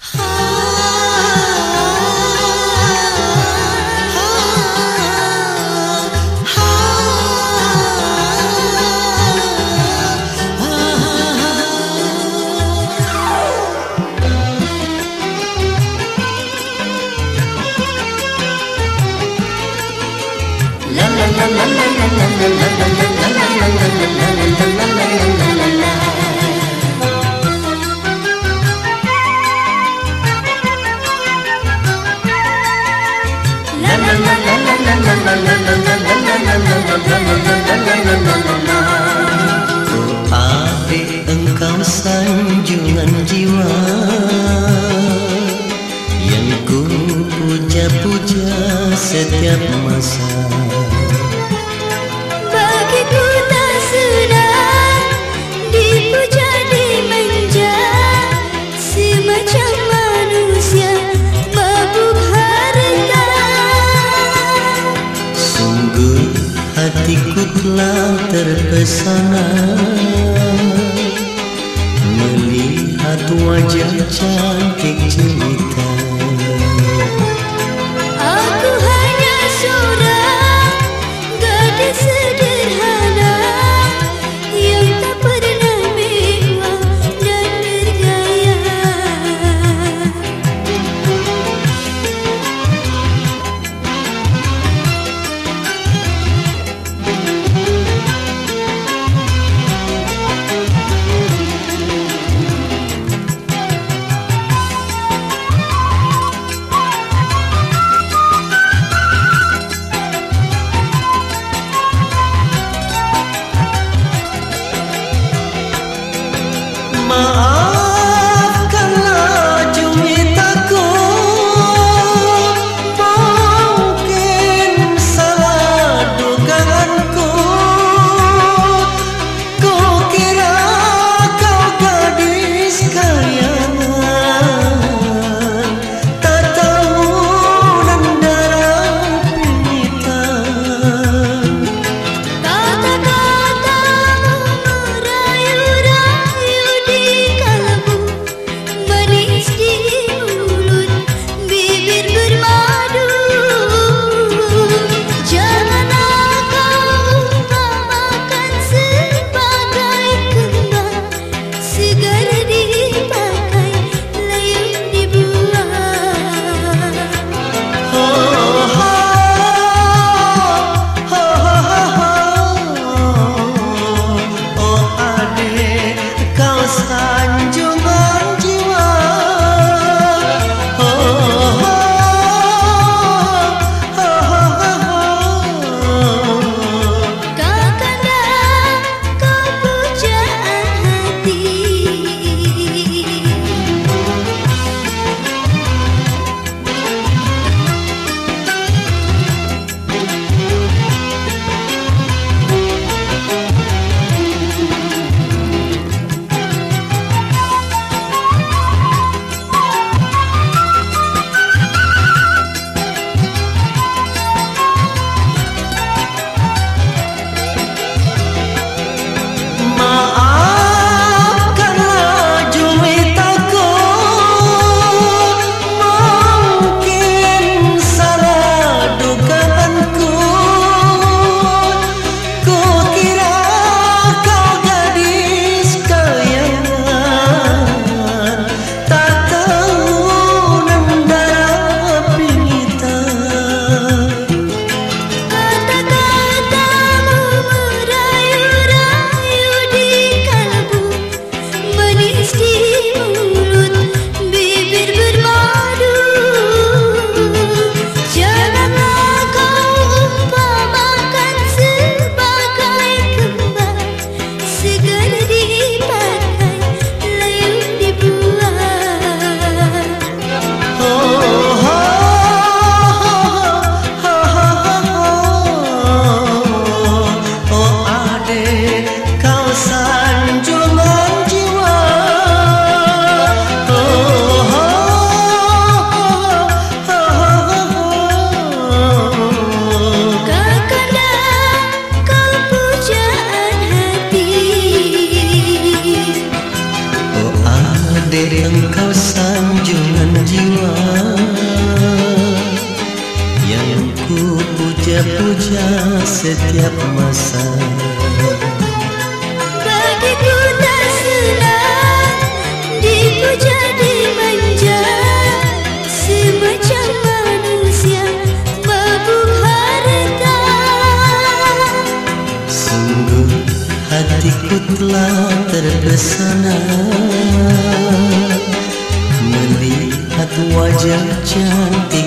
Adik engkau sanjungan jiwa yang ku puja-puja setiap masa. Bagiku tak senang dipuja dimanja, semacam manusia mabuk harta. Sungguh hatiku telah terpesona melihat wajah cantik jelita. Aku hanya seorang gadis sederhana yang tak pernah mewah dan bergaya. Maafkanlah jumitaku, mungkin salah dugaanku. Kukira kau gadis kayangan, tak tahu darah pilihan. Kata-katamu merayu-rayu di engkau sanjungan jiwa yang ku puja-puja setiap masa. Bagiku tak senang dipuja dimanja, semacam manusia mabuk harta. Sungguh hatiku telah terpesona melihat wajah cantik